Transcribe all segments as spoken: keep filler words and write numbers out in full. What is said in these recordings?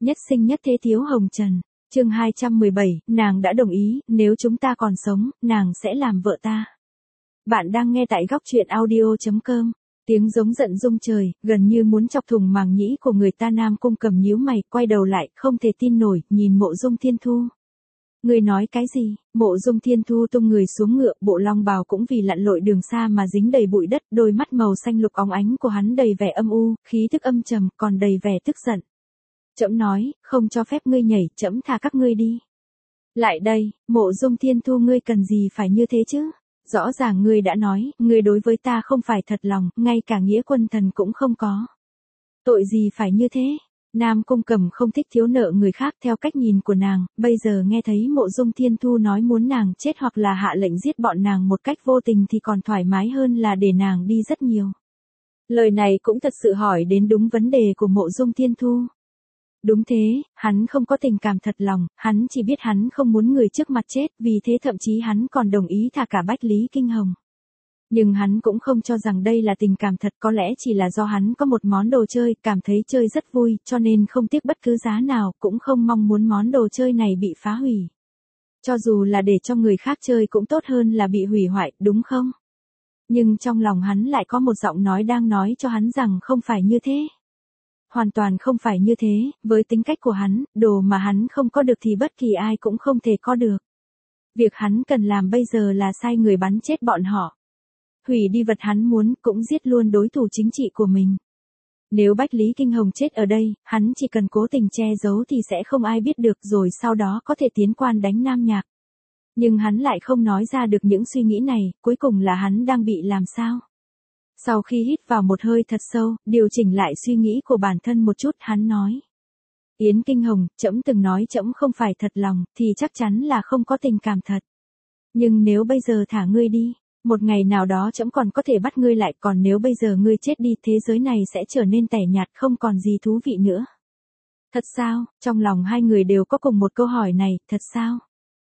Nhất sinh nhất thế thiếu hồng trần. Chương hai trăm mười bảy, nàng đã đồng ý, nếu chúng ta còn sống, nàng sẽ làm vợ ta. Bạn đang nghe tại góc truyện audio chấm com. Tiếng giống giận rung trời, gần như muốn chọc thủng màng nhĩ của người ta. Nam Cung Cầm nhíu mày, quay đầu lại, không thể tin nổi, nhìn Mộ Dung Thiên Thu. Người nói cái gì? Mộ Dung Thiên Thu tung người xuống ngựa, bộ long bào cũng vì lặn lội đường xa mà dính đầy bụi đất, đôi mắt màu xanh lục óng ánh của hắn đầy vẻ âm u, khí tức âm trầm, còn đầy vẻ tức giận. Trẫm nói, không cho phép ngươi nhảy, trẫm tha các ngươi đi. Lại đây, Mộ Dung Thiên Thu, ngươi cần gì phải như thế chứ? Rõ ràng ngươi đã nói, ngươi đối với ta không phải thật lòng, ngay cả nghĩa quân thần cũng không có. Tội gì phải như thế? Nam Cung Cầm không thích thiếu nợ người khác. Theo cách nhìn của nàng, bây giờ nghe thấy Mộ Dung Thiên Thu nói muốn nàng chết hoặc là hạ lệnh giết bọn nàng một cách vô tình thì còn thoải mái hơn là để nàng đi rất nhiều. Lời này cũng thật sự hỏi đến đúng vấn đề của Mộ Dung Thiên Thu. Đúng thế, hắn không có tình cảm thật lòng, hắn chỉ biết hắn không muốn người trước mặt chết, vì thế thậm chí hắn còn đồng ý thả cả Bách Lý Kinh Hồng. Nhưng hắn cũng không cho rằng đây là tình cảm thật, có lẽ chỉ là do hắn có một món đồ chơi, cảm thấy chơi rất vui, cho nên không tiếc bất cứ giá nào, cũng không mong muốn món đồ chơi này bị phá hủy. Cho dù là để cho người khác chơi cũng tốt hơn là bị hủy hoại, đúng không? Nhưng trong lòng hắn lại có một giọng nói đang nói cho hắn rằng không phải như thế. Hoàn toàn không phải như thế, với tính cách của hắn, đồ mà hắn không có được thì bất kỳ ai cũng không thể có được. Việc hắn cần làm bây giờ là sai người bắn chết bọn họ. Hủy đi vật hắn muốn, cũng giết luôn đối thủ chính trị của mình. Nếu Bách Lý Kinh Hồng chết ở đây, hắn chỉ cần cố tình che giấu thì sẽ không ai biết được, rồi sau đó có thể tiến quan đánh Nam Nhạc. Nhưng hắn lại không nói ra được những suy nghĩ này, cuối cùng là hắn đang bị làm sao? Sau khi hít vào một hơi thật sâu, điều chỉnh lại suy nghĩ của bản thân một chút, hắn nói. Yến Kinh Hồng, trẫm từng nói trẫm không phải thật lòng, thì chắc chắn là không có tình cảm thật. Nhưng nếu bây giờ thả ngươi đi, một ngày nào đó trẫm còn có thể bắt ngươi lại, còn nếu bây giờ ngươi chết đi, thế giới này sẽ trở nên tẻ nhạt, không còn gì thú vị nữa. Thật sao? Trong lòng hai người đều có cùng một câu hỏi này, thật sao?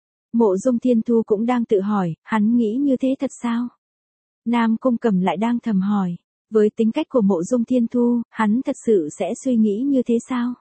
Mộ Dung Thiên Thu cũng đang tự hỏi, hắn nghĩ như thế thật sao? Nam Cung Cầm lại đang thầm hỏi, với tính cách của Mộ Dung Thiên Thu, hắn thật sự sẽ suy nghĩ như thế sao?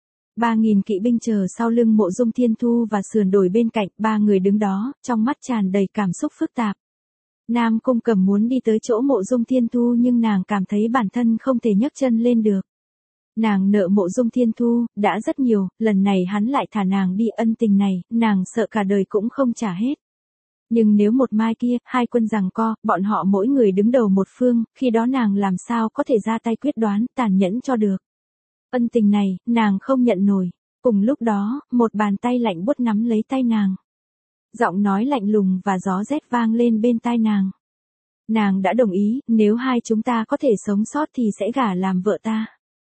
Ba nghìn kỵ binh chờ sau lưng Mộ Dung Thiên Thu và sườn đồi bên cạnh, ba người đứng đó, trong mắt tràn đầy cảm xúc phức tạp. Nam Cung Cầm muốn đi tới chỗ Mộ Dung Thiên Thu nhưng nàng cảm thấy bản thân không thể nhấc chân lên được. Nàng nợ Mộ Dung Thiên Thu, đã rất nhiều, lần này hắn lại thả nàng đi, ân tình này, nàng sợ cả đời cũng không trả hết. Nhưng nếu một mai kia, hai quân giằng co, bọn họ mỗi người đứng đầu một phương, khi đó nàng làm sao có thể ra tay quyết đoán, tàn nhẫn cho được. Ân tình này, nàng không nhận nổi. Cùng lúc đó, một bàn tay lạnh buốt nắm lấy tay nàng. Giọng nói lạnh lùng và gió rét vang lên bên tai nàng. Nàng đã đồng ý, nếu hai chúng ta có thể sống sót thì sẽ gả làm vợ ta.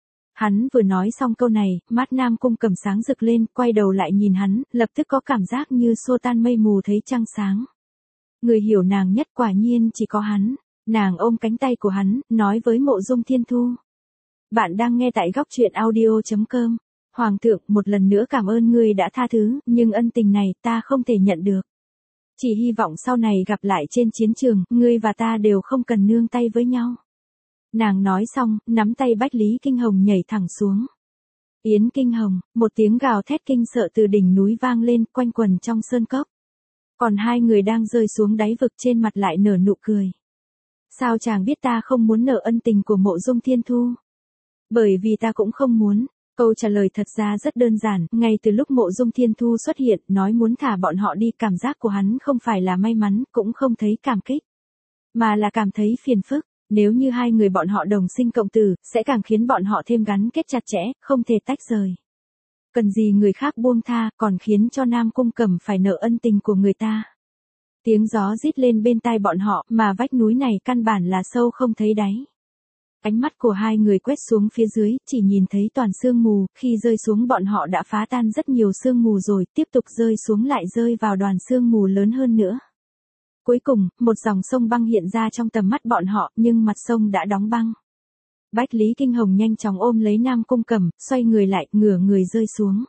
Hắn vừa nói xong câu này, mắt Nam Cung Cầm sáng rực lên, quay đầu lại nhìn hắn, lập tức có cảm giác như xua tan mây mù thấy trăng sáng. Người hiểu nàng nhất quả nhiên chỉ có hắn. Nàng ôm cánh tay của hắn, nói với Mộ Dung Thiên Thu. Bạn đang nghe tại góc truyện audio chấm com. Hoàng thượng, một lần nữa cảm ơn ngươi đã tha thứ, nhưng ân tình này ta không thể nhận được. Chỉ hy vọng sau này gặp lại trên chiến trường, ngươi và ta đều không cần nương tay với nhau. Nàng nói xong, nắm tay Bách Lý Kinh Hồng nhảy thẳng xuống. Yến Kinh Hồng, một tiếng gào thét kinh sợ từ đỉnh núi vang lên, quanh quần trong sơn cốc. Còn hai người đang rơi xuống đáy vực trên mặt lại nở nụ cười. Sao chàng biết ta không muốn nợ ân tình của Mộ Dung Thiên Thu? Bởi vì ta cũng không muốn. Câu trả lời thật ra rất đơn giản, ngay từ lúc Mộ Dung Thiên Thu xuất hiện, nói muốn thả bọn họ đi, cảm giác của hắn không phải là may mắn, cũng không thấy cảm kích, mà là cảm thấy phiền phức. Nếu như hai người bọn họ đồng sinh cộng tử, sẽ càng khiến bọn họ thêm gắn kết chặt chẽ, không thể tách rời. Cần gì người khác buông tha, còn khiến cho Nam Cung Cầm phải nợ ân tình của người ta. Tiếng gió rít lên bên tai bọn họ, mà vách núi này căn bản là sâu không thấy đáy. Ánh mắt của hai người quét xuống phía dưới, chỉ nhìn thấy toàn sương mù, khi rơi xuống bọn họ đã phá tan rất nhiều sương mù rồi, tiếp tục rơi xuống lại rơi vào đoàn sương mù lớn hơn nữa. Cuối cùng, một dòng sông băng hiện ra trong tầm mắt bọn họ, nhưng mặt sông đã đóng băng. Bách Lý Kinh Hồng nhanh chóng ôm lấy Nam Cung Cầm, xoay người lại, ngửa người rơi xuống.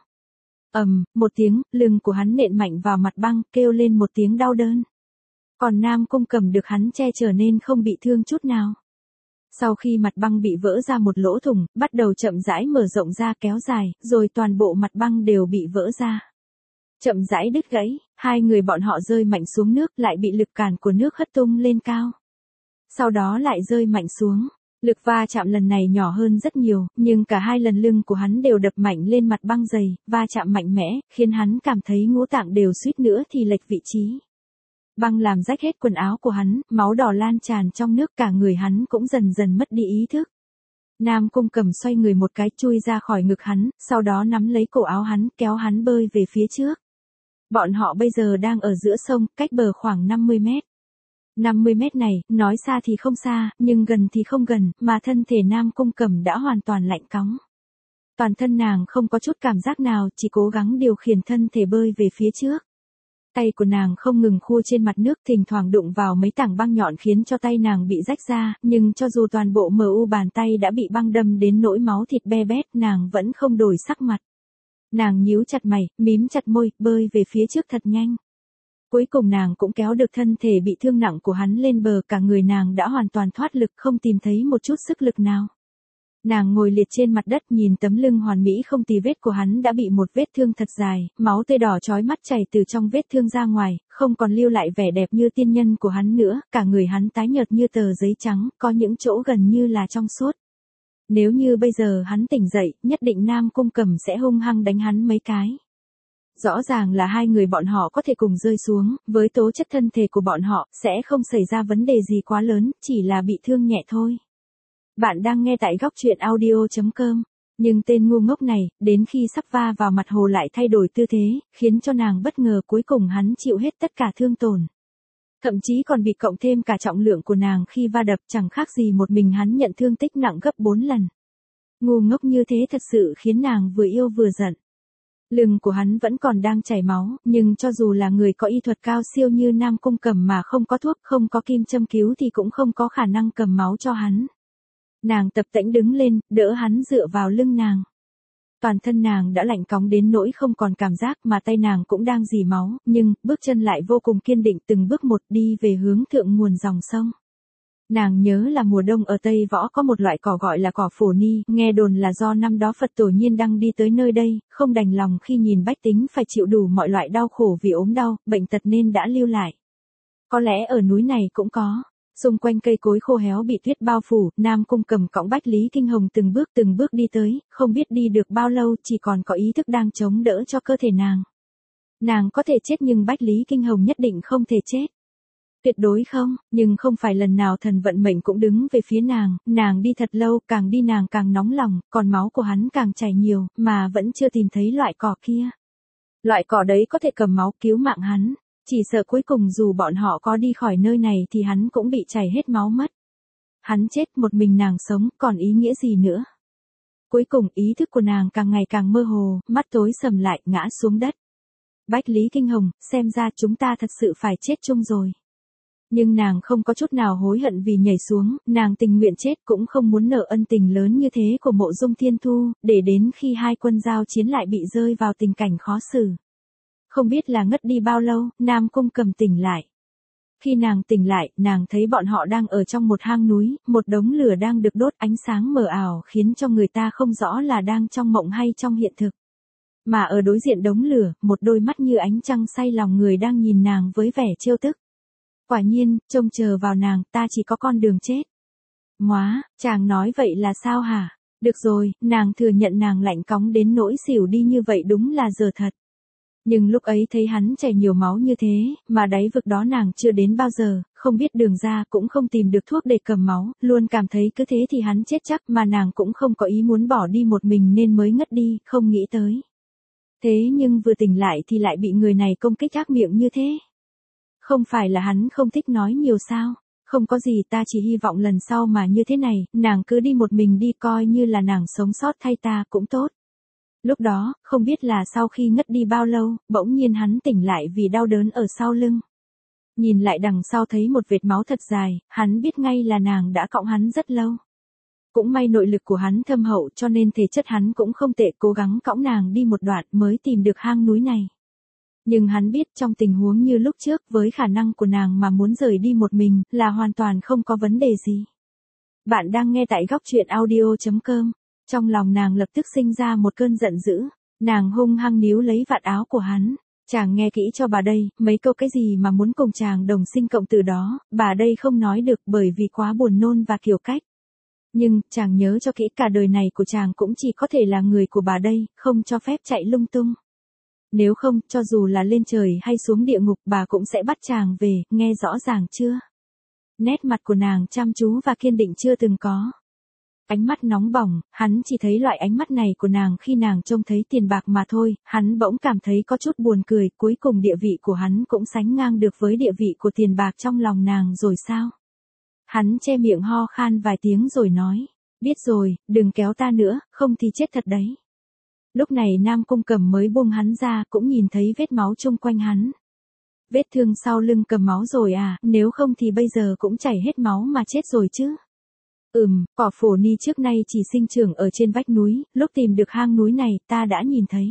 Ầm, một tiếng, lưng của hắn nện mạnh vào mặt băng, kêu lên một tiếng đau đớn. Còn Nam Cung Cầm được hắn che chở nên không bị thương chút nào. Sau khi mặt băng bị vỡ ra một lỗ thủng, bắt đầu chậm rãi mở rộng ra kéo dài, rồi toàn bộ mặt băng đều bị vỡ ra. Chậm rãi đứt gãy, hai người bọn họ rơi mạnh xuống nước lại bị lực cản của nước hất tung lên cao. Sau đó lại rơi mạnh xuống. Lực va chạm lần này nhỏ hơn rất nhiều, nhưng cả hai lần lưng của hắn đều đập mạnh lên mặt băng dày, va chạm mạnh mẽ, khiến hắn cảm thấy ngũ tạng đều suýt nữa thì lệch vị trí. Băng làm rách hết quần áo của hắn, máu đỏ lan tràn trong nước, cả người hắn cũng dần dần mất đi ý thức. Nam Cung Cầm xoay người một cái chui ra khỏi ngực hắn, sau đó nắm lấy cổ áo hắn, kéo hắn bơi về phía trước. Bọn họ bây giờ đang ở giữa sông, cách bờ khoảng năm mươi mét. năm mươi mét này, nói xa thì không xa, nhưng gần thì không gần, mà thân thể Nam Cung Cầm đã hoàn toàn lạnh cóng. Toàn thân nàng không có chút cảm giác nào, chỉ cố gắng điều khiển thân thể bơi về phía trước. Tay của nàng không ngừng khua trên mặt nước, thỉnh thoảng đụng vào mấy tảng băng nhọn khiến cho tay nàng bị rách ra, nhưng cho dù toàn bộ mờ u bàn tay đã bị băng đâm đến nỗi máu thịt be bét, nàng vẫn không đổi sắc mặt. Nàng nhíu chặt mày, mím chặt môi, bơi về phía trước thật nhanh. Cuối cùng nàng cũng kéo được thân thể bị thương nặng của hắn lên bờ, cả người nàng đã hoàn toàn thoát lực, không tìm thấy một chút sức lực nào. Nàng ngồi liệt trên mặt đất nhìn tấm lưng hoàn mỹ không tì vết của hắn đã bị một vết thương thật dài, máu tươi đỏ chói mắt chảy từ trong vết thương ra ngoài, không còn lưu lại vẻ đẹp như tiên nhân của hắn nữa, cả người hắn tái nhợt như tờ giấy trắng, có những chỗ gần như là trong suốt. Nếu như bây giờ hắn tỉnh dậy, nhất định Nam Cung Cầm sẽ hung hăng đánh hắn mấy cái. Rõ ràng là hai người bọn họ có thể cùng rơi xuống, với tố chất thân thể của bọn họ, sẽ không xảy ra vấn đề gì quá lớn, chỉ là bị thương nhẹ thôi. Bạn đang nghe tại góc truyện audio chấm com. Nhưng tên ngu ngốc này, đến khi sắp va vào mặt hồ lại thay đổi tư thế, khiến cho nàng bất ngờ, cuối cùng hắn chịu hết tất cả thương tổn. Thậm chí còn bị cộng thêm cả trọng lượng của nàng khi va đập, chẳng khác gì một mình hắn nhận thương tích nặng gấp bốn lần. Ngu ngốc như thế thật sự khiến nàng vừa yêu vừa giận. Lưng của hắn vẫn còn đang chảy máu, nhưng cho dù là người có y thuật cao siêu như Nam Cung Cầm mà không có thuốc, không có kim châm cứu thì cũng không có khả năng cầm máu cho hắn. Nàng tập tễnh đứng lên, đỡ hắn dựa vào lưng nàng. Toàn thân nàng đã lạnh cóng đến nỗi không còn cảm giác, mà tay nàng cũng đang rỉ máu, nhưng bước chân lại vô cùng kiên định, từng bước một đi về hướng thượng nguồn dòng sông. Nàng nhớ là mùa đông ở Tây Võ có một loại cỏ gọi là cỏ phổ ni, nghe đồn là do năm đó Phật tổ nhiên đăng đi tới nơi đây, không đành lòng khi nhìn bách tính phải chịu đủ mọi loại đau khổ vì ốm đau, bệnh tật nên đã lưu lại. Có lẽ ở núi này cũng có. Xung quanh cây cối khô héo bị tuyết bao phủ, Nam Cung Cầm cõng Bách Lý Kinh Hồng từng bước từng bước đi tới, không biết đi được bao lâu, chỉ còn có ý thức đang chống đỡ cho cơ thể nàng. Nàng có thể chết nhưng Bách Lý Kinh Hồng nhất định không thể chết. Tuyệt đối không, nhưng không phải lần nào thần vận mệnh cũng đứng về phía nàng, nàng đi thật lâu, càng đi nàng càng nóng lòng, còn máu của hắn càng chảy nhiều, mà vẫn chưa tìm thấy loại cỏ kia. Loại cỏ đấy có thể cầm máu cứu mạng hắn. Chỉ sợ cuối cùng dù bọn họ có đi khỏi nơi này thì hắn cũng bị chảy hết máu mất. Hắn chết, một mình nàng sống, còn ý nghĩa gì nữa? Cuối cùng ý thức của nàng càng ngày càng mơ hồ, mắt tối sầm lại, ngã xuống đất. Bách Lý Kinh Hồng, xem ra chúng ta thật sự phải chết chung rồi. Nhưng nàng không có chút nào hối hận vì nhảy xuống, nàng tình nguyện chết cũng không muốn nợ ân tình lớn như thế của Mộ Dung Thiên Thu, để đến khi hai quân giao chiến lại bị rơi vào tình cảnh khó xử. Không biết là ngất đi bao lâu, Nam Cung Cầm tỉnh lại. Khi nàng tỉnh lại, nàng thấy bọn họ đang ở trong một hang núi, một đống lửa đang được đốt, ánh sáng mờ ảo khiến cho người ta không rõ là đang trong mộng hay trong hiện thực. Mà ở đối diện đống lửa, một đôi mắt như ánh trăng say lòng người đang nhìn nàng với vẻ trêu tức. Quả nhiên, trông chờ vào nàng, ta chỉ có con đường chết. Móa, chàng nói vậy là sao hả? Được rồi, nàng thừa nhận nàng lạnh cóng đến nỗi xỉu đi như vậy đúng là giờ thật. Nhưng lúc ấy thấy hắn chảy nhiều máu như thế, mà đáy vực đó nàng chưa đến bao giờ, không biết đường ra cũng không tìm được thuốc để cầm máu, luôn cảm thấy cứ thế thì hắn chết chắc, mà nàng cũng không có ý muốn bỏ đi một mình nên mới ngất đi, không nghĩ tới. Thế nhưng vừa tỉnh lại thì lại bị người này công kích ác miệng như thế. Không phải là hắn không thích nói nhiều sao? Không có gì, ta chỉ hy vọng lần sau mà như thế này, nàng cứ đi một mình đi, coi như là nàng sống sót thay ta cũng tốt. Lúc đó, không biết là sau khi ngất đi bao lâu, bỗng nhiên hắn tỉnh lại vì đau đớn ở sau lưng. Nhìn lại đằng sau thấy một vệt máu thật dài, hắn biết ngay là nàng đã cõng hắn rất lâu. Cũng may nội lực của hắn thâm hậu cho nên thể chất hắn cũng không tệ, cố gắng cõng nàng đi một đoạn mới tìm được hang núi này. Nhưng hắn biết trong tình huống như lúc trước với khả năng của nàng mà muốn rời đi một mình là hoàn toàn không có vấn đề gì. Bạn đang nghe tại góc truyện audio chấm com. Trong lòng nàng lập tức sinh ra một cơn giận dữ, nàng hung hăng níu lấy vạt áo của hắn. Chàng nghe kỹ cho bà đây, mấy câu cái gì mà muốn cùng chàng đồng sinh cộng tử đó, bà đây không nói được bởi vì quá buồn nôn và kiểu cách. Nhưng, chàng nhớ cho kỹ cả đời này của chàng cũng chỉ có thể là người của bà đây, không cho phép chạy lung tung. Nếu không, cho dù là lên trời hay xuống địa ngục bà cũng sẽ bắt chàng về, nghe rõ ràng chưa? Nét mặt của nàng chăm chú và kiên định chưa từng có. Ánh mắt nóng bỏng, hắn chỉ thấy loại ánh mắt này của nàng khi nàng trông thấy tiền bạc mà thôi, hắn bỗng cảm thấy có chút buồn cười, cuối cùng địa vị của hắn cũng sánh ngang được với địa vị của tiền bạc trong lòng nàng rồi sao? Hắn che miệng ho khan vài tiếng rồi nói, biết rồi, đừng kéo ta nữa, không thì chết thật đấy. Lúc này Nam Cung Cầm mới buông hắn ra, cũng nhìn thấy vết máu chung quanh hắn. Vết thương sau lưng cầm máu rồi à, nếu không thì bây giờ cũng chảy hết máu mà chết rồi chứ. Ừm, cỏ phổ ni trước nay chỉ sinh trưởng ở trên vách núi, lúc tìm được hang núi này ta đã nhìn thấy.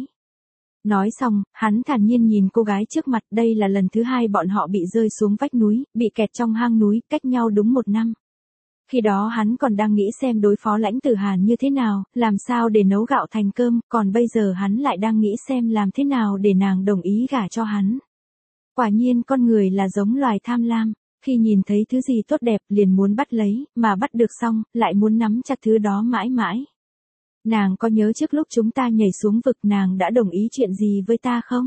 Nói xong, hắn thản nhiên nhìn cô gái trước mặt, đây là lần thứ hai bọn họ bị rơi xuống vách núi, bị kẹt trong hang núi, cách nhau đúng một năm. Khi đó hắn còn đang nghĩ xem đối phó Lãnh Tử Hàn như thế nào, làm sao để nấu gạo thành cơm, còn bây giờ hắn lại đang nghĩ xem làm thế nào để nàng đồng ý gả cho hắn. Quả nhiên con người là giống loài tham lam, khi nhìn thấy thứ gì tốt đẹp liền muốn bắt lấy, mà bắt được xong, lại muốn nắm chặt thứ đó mãi mãi. Nàng có nhớ trước lúc chúng ta nhảy xuống vực nàng đã đồng ý chuyện gì với ta không?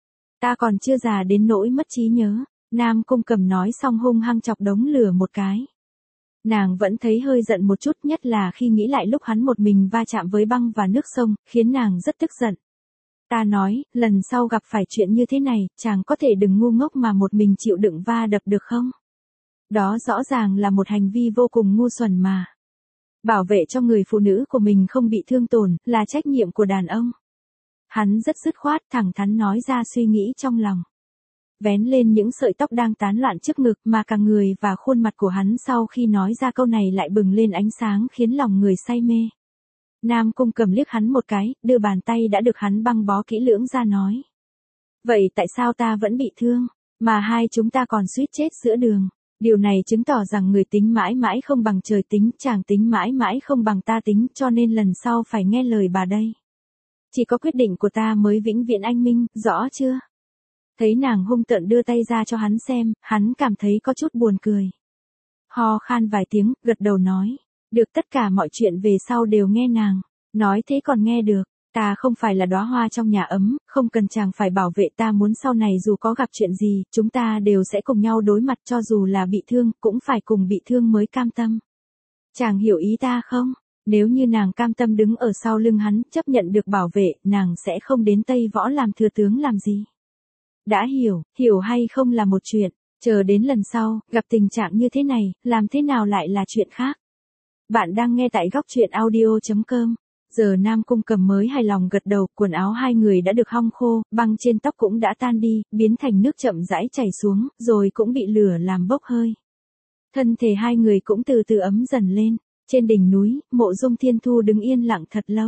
Ta còn chưa già đến nỗi mất trí nhớ, Nam Cung Cầm nói xong hung hăng chọc đống lửa một cái. Nàng vẫn thấy hơi giận một chút, nhất là khi nghĩ lại lúc hắn một mình va chạm với băng và nước sông, khiến nàng rất tức giận. Ta nói, lần sau gặp phải chuyện như thế này, chàng có thể đừng ngu ngốc mà một mình chịu đựng va đập được không? Đó rõ ràng là một hành vi vô cùng ngu xuẩn mà. Bảo vệ cho người phụ nữ của mình không bị thương tổn, là trách nhiệm của đàn ông. Hắn rất dứt khoát, thẳng thắn nói ra suy nghĩ trong lòng. Vén lên những sợi tóc đang tán loạn trước ngực mà cả người và khuôn mặt của hắn sau khi nói ra câu này lại bừng lên ánh sáng khiến lòng người say mê. Nam Cung Cầm liếc hắn một cái, đưa bàn tay đã được hắn băng bó kỹ lưỡng ra nói. Vậy tại sao ta vẫn bị thương, mà hai chúng ta còn suýt chết giữa đường? Điều này chứng tỏ rằng người tính mãi mãi không bằng trời tính, chàng tính mãi mãi không bằng ta tính, cho nên lần sau phải nghe lời bà đây. Chỉ có quyết định của ta mới vĩnh viễn anh minh, rõ chưa? Thấy nàng hung tợn đưa tay ra cho hắn xem, hắn cảm thấy có chút buồn cười. Ho khan vài tiếng, gật đầu nói. Được, tất cả mọi chuyện về sau đều nghe nàng. Nói thế còn nghe được. Ta không phải là đóa hoa trong nhà ấm, không cần chàng phải bảo vệ, ta muốn sau này dù có gặp chuyện gì, chúng ta đều sẽ cùng nhau đối mặt, cho dù là bị thương, cũng phải cùng bị thương mới cam tâm. Chàng hiểu ý ta không? Nếu như nàng cam tâm đứng ở sau lưng hắn, chấp nhận được bảo vệ, nàng sẽ không đến Tây Võ làm thừa tướng làm gì. Đã hiểu, hiểu hay không là một chuyện, chờ đến lần sau, gặp tình trạng như thế này, làm thế nào lại là chuyện khác. Bạn đang nghe tại góc truyện audio chấm com. Giờ Nam Cung Cầm mới hài lòng gật đầu, quần áo hai người đã được hong khô, băng trên tóc cũng đã tan đi, biến thành nước chậm rãi chảy xuống, rồi cũng bị lửa làm bốc hơi. Thân thể hai người cũng từ từ ấm dần lên. Trên đỉnh núi, Mộ Dung Thiên Thu đứng yên lặng thật lâu.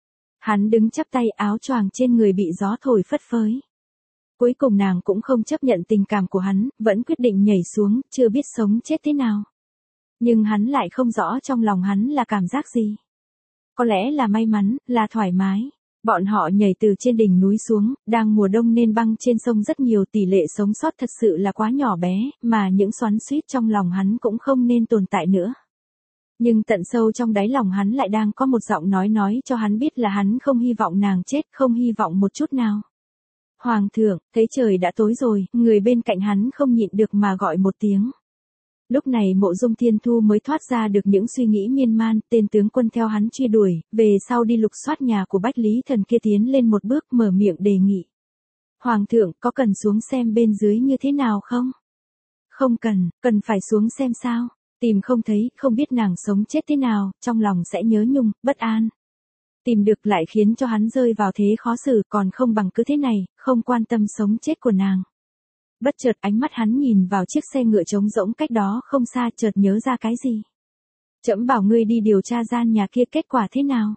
Hắn đứng chắp tay, áo choàng trên người bị gió thổi phất phới. Cuối cùng nàng cũng không chấp nhận tình cảm của hắn, vẫn quyết định nhảy xuống, chưa biết sống chết thế nào. Nhưng hắn lại không rõ trong lòng hắn là cảm giác gì. Có lẽ là may mắn, là thoải mái. Bọn họ nhảy từ trên đỉnh núi xuống, đang mùa đông nên băng trên sông rất nhiều, tỷ lệ sống sót thật sự là quá nhỏ bé, mà những xoắn xuýt trong lòng hắn cũng không nên tồn tại nữa. Nhưng tận sâu trong đáy lòng hắn lại đang có một giọng nói nói cho hắn biết là hắn không hy vọng nàng chết, không hy vọng một chút nào. Hoàng thượng, thấy trời đã tối rồi, người bên cạnh hắn không nhịn được mà gọi một tiếng. Lúc này Mộ Dung Thiên Thu mới thoát ra được những suy nghĩ miên man, tên tướng quân theo hắn truy đuổi, về sau đi lục soát nhà của Bách Lý Thần kia tiến lên một bước mở miệng đề nghị. Hoàng thượng, có cần xuống xem bên dưới như thế nào không? Không cần, cần phải xuống xem sao? Tìm không thấy, không biết nàng sống chết thế nào, trong lòng sẽ nhớ nhung, bất an. Tìm được lại khiến cho hắn rơi vào thế khó xử, còn không bằng cứ thế này, không quan tâm sống chết của nàng. Bất chợt ánh mắt hắn nhìn vào chiếc xe ngựa trống rỗng cách đó không xa, chợt nhớ ra cái gì. Trẫm bảo ngươi đi điều tra gian nhà kia, kết quả thế nào?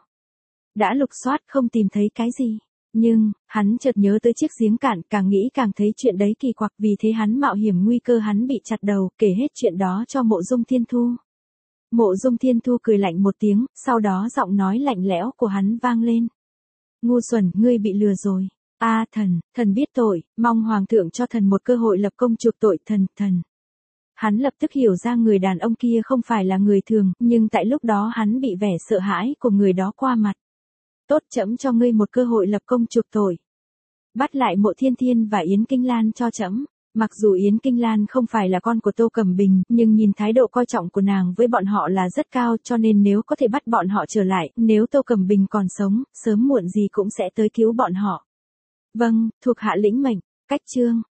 Đã lục soát không tìm thấy cái gì. Nhưng, hắn chợt nhớ tới chiếc giếng cạn, càng nghĩ càng thấy chuyện đấy kỳ quặc, vì thế hắn mạo hiểm nguy cơ hắn bị chặt đầu, kể hết chuyện đó cho Mộ Dung Thiên Thu. Mộ Dung Thiên Thu cười lạnh một tiếng, sau đó giọng nói lạnh lẽo của hắn vang lên. Ngu xuẩn, ngươi bị lừa rồi. A thần, thần biết tội, mong hoàng thượng cho thần một cơ hội lập công chuộc tội thần, thần. Hắn lập tức hiểu ra người đàn ông kia không phải là người thường, nhưng tại lúc đó hắn bị vẻ sợ hãi của người đó qua mặt. Tốt, trẫm cho ngươi một cơ hội lập công chuộc tội. Bắt lại Mộ Thiên Thiên và Yến Kinh Lan cho trẫm. Mặc dù Yến Kinh Lan không phải là con của Tô Cẩm Bình, nhưng nhìn thái độ coi trọng của nàng với bọn họ là rất cao, cho nên nếu có thể bắt bọn họ trở lại, nếu Tô Cẩm Bình còn sống, sớm muộn gì cũng sẽ tới cứu bọn họ. Vâng, thuộc hạ lĩnh mệnh. Cách chương